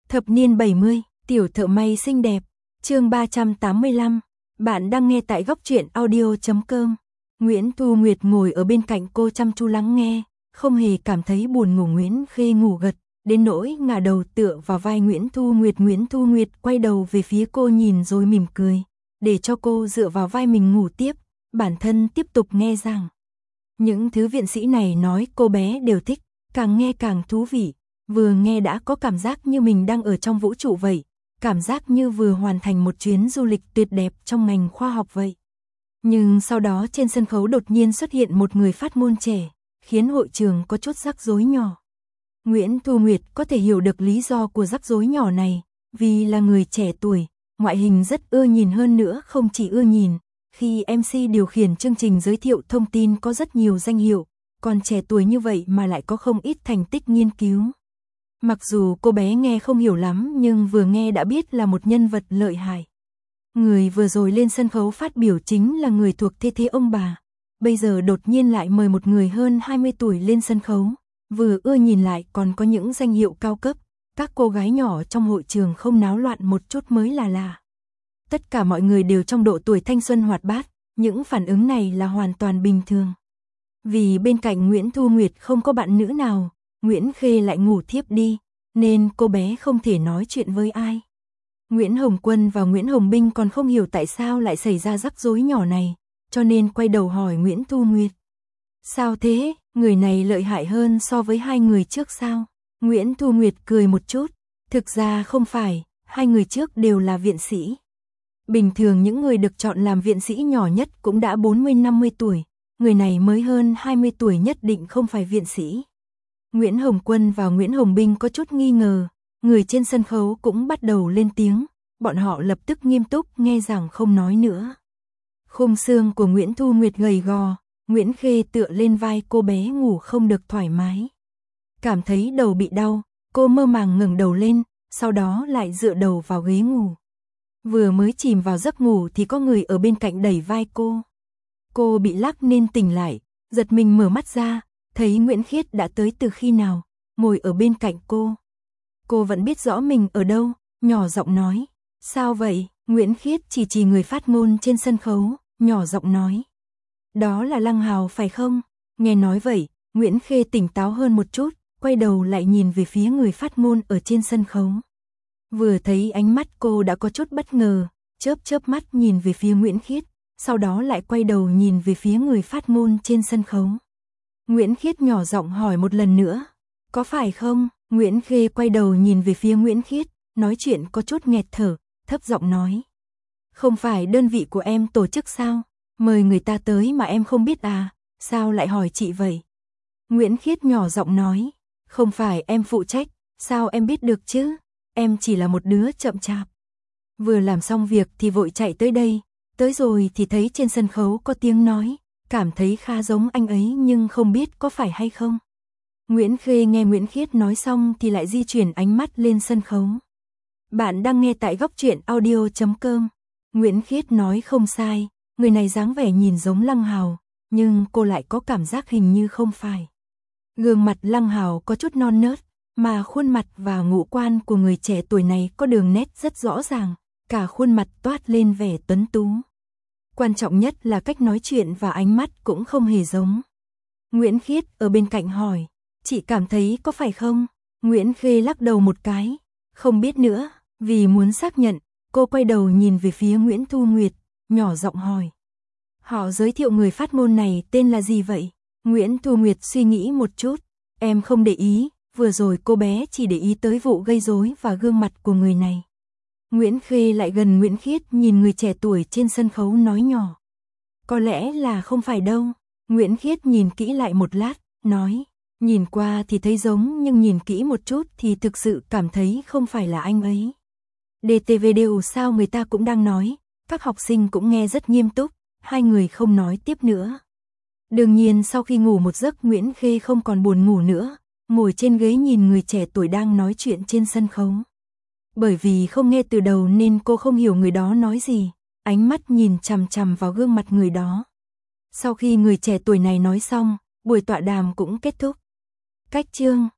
Thập niên 70, tiểu thợ may xinh đẹp, chương 385, bạn đang nghe tại góc truyện audio.com. Nguyễn Thu Nguyệt ngồi ở bên cạnh cô chăm chú lắng nghe, không hề cảm thấy buồn ngủ. Nguyễn Khê ngủ gật, đến nỗi ngả đầu tựa vào vai Nguyễn Thu Nguyệt. Nguyễn Thu Nguyệt quay đầu về phía cô nhìn rồi mỉm cười, để cho cô dựa vào vai mình ngủ tiếp, bản thân tiếp tục nghe rằng. Những thứ viện sĩ này nói cô bé đều thích, càng nghe càng thú vị, vừa nghe đã có cảm giác như mình đang ở trong vũ trụ vậy, cảm giác như vừa hoàn thành một chuyến du lịch tuyệt đẹp trong ngành khoa học vậy. Nhưng sau đó trên sân khấu đột nhiên xuất hiện một người phát ngôn trẻ, khiến hội trường có chút rắc rối nhỏ. Nguyễn Thu Nguyệt có thể hiểu được lý do của rắc rối nhỏ này, vì là người trẻ tuổi, ngoại hình rất ưa nhìn, hơn nữa không chỉ ưa nhìn. Khi MC điều khiển chương trình giới thiệu thông tin có rất nhiều danh hiệu, còn trẻ tuổi như vậy mà lại có không ít thành tích nghiên cứu. Mặc dù cô bé nghe không hiểu lắm nhưng vừa nghe đã biết là một nhân vật lợi hại. Người vừa rồi lên sân khấu phát biểu chính là người thuộc thế ông bà. Bây giờ đột nhiên lại mời một người hơn 20 tuổi lên sân khấu, vừa ưa nhìn lại còn có những danh hiệu cao cấp. Các cô gái nhỏ trong hội trường không náo loạn một chút mới là lạ. Tất cả mọi người đều trong độ tuổi thanh xuân hoạt bát, những phản ứng này là hoàn toàn bình thường. Vì bên cạnh Nguyễn Thu Nguyệt không có bạn nữ nào, Nguyễn Khê lại ngủ thiếp đi, nên cô bé không thể nói chuyện với ai. Nguyễn Hồng Quân và Nguyễn Hồng Binh còn không hiểu tại sao lại xảy ra rắc rối nhỏ này, cho nên quay đầu hỏi Nguyễn Thu Nguyệt. Sao thế, người này lợi hại hơn so với hai người trước sao? Nguyễn Thu Nguyệt cười một chút, thực ra không phải, hai người trước đều là viện sĩ. Bình thường những người được chọn làm viện sĩ nhỏ nhất cũng đã 40-50 tuổi, người này mới hơn 20 tuổi nhất định không phải viện sĩ. Nguyễn Hồng Quân và Nguyễn Hồng Binh có chút nghi ngờ, người trên sân khấu cũng bắt đầu lên tiếng, bọn họ lập tức nghiêm túc nghe giảng không nói nữa. Khung xương của Nguyễn Thu Nguyệt gầy gò, Nguyễn Khê tựa lên vai cô bé ngủ không được thoải mái. Cảm thấy đầu bị đau, cô mơ màng ngẩng đầu lên, sau đó lại dựa đầu vào ghế ngủ. Vừa mới chìm vào giấc ngủ thì có người ở bên cạnh đẩy vai cô. Cô bị lắc nên tỉnh lại, giật mình mở mắt ra, thấy Nguyễn Khiết đã tới từ khi nào, ngồi ở bên cạnh cô. Cô vẫn biết rõ mình ở đâu, nhỏ giọng nói. Sao vậy? Nguyễn Khiết chỉ người phát ngôn trên sân khấu, nhỏ giọng nói. Đó là Lăng Hào phải không? Nghe nói vậy, Nguyễn Khê tỉnh táo hơn một chút, quay đầu lại nhìn về phía người phát ngôn ở trên sân khấu. Vừa thấy ánh mắt cô đã có chút bất ngờ, chớp mắt nhìn về phía Nguyễn Khiết, sau đó lại quay đầu nhìn về phía người phát ngôn trên sân khấu. Nguyễn Khiết nhỏ giọng hỏi một lần nữa, có phải không? Nguyễn Khê quay đầu nhìn về phía Nguyễn Khiết, nói chuyện có chút nghẹt thở, thấp giọng nói. Không phải đơn vị của em tổ chức sao? Mời người ta tới mà em không biết à? Sao lại hỏi chị vậy? Nguyễn Khiết nhỏ giọng nói, không phải em phụ trách, sao em biết được chứ? Em chỉ là một đứa chậm chạp. Vừa làm xong việc thì vội chạy tới đây, tới rồi thì thấy trên sân khấu có tiếng nói, cảm thấy khá giống anh ấy nhưng không biết có phải hay không. Nguyễn Khê nghe Nguyễn Khiết nói xong thì lại di chuyển ánh mắt lên sân khấu. Bạn đang nghe tại góc truyện audio.com. Nguyễn Khiết nói không sai, người này dáng vẻ nhìn giống Lăng Hào, nhưng cô lại có cảm giác hình như không phải. Gương mặt Lăng Hào có chút non nớt, mà khuôn mặt và ngũ quan của người trẻ tuổi này có đường nét rất rõ ràng, cả khuôn mặt toát lên vẻ tuấn tú. Quan trọng nhất là cách nói chuyện và ánh mắt cũng không hề giống. Nguyễn Khiết ở bên cạnh hỏi, chị cảm thấy có phải không? Nguyễn Khê lắc đầu một cái, không biết nữa, vì muốn xác nhận, cô quay đầu nhìn về phía Nguyễn Thu Nguyệt, nhỏ giọng hỏi. Họ giới thiệu người phát ngôn này tên là gì vậy? Nguyễn Thu Nguyệt suy nghĩ một chút, em không để ý, vừa rồi cô bé chỉ để ý tới vụ gây rối và gương mặt của người này. Nguyễn Khê lại gần Nguyễn Khiết nhìn người trẻ tuổi trên sân khấu nói nhỏ. Có lẽ là không phải đâu. Nguyễn Khiết nhìn kỹ lại một lát, nói. Nhìn qua thì thấy giống nhưng nhìn kỹ một chút thì thực sự cảm thấy không phải là anh ấy. DTV đều sao người ta cũng đang nói, các học sinh cũng nghe rất nghiêm túc, hai người không nói tiếp nữa. Đương nhiên sau khi ngủ một giấc Nguyễn Khê không còn buồn ngủ nữa, ngồi trên ghế nhìn người trẻ tuổi đang nói chuyện trên sân khấu. Bởi vì không nghe từ đầu nên cô không hiểu người đó nói gì, ánh mắt nhìn chằm chằm vào gương mặt người đó. Sau khi người trẻ tuổi này nói xong, buổi tọa đàm cũng kết thúc. Cách chương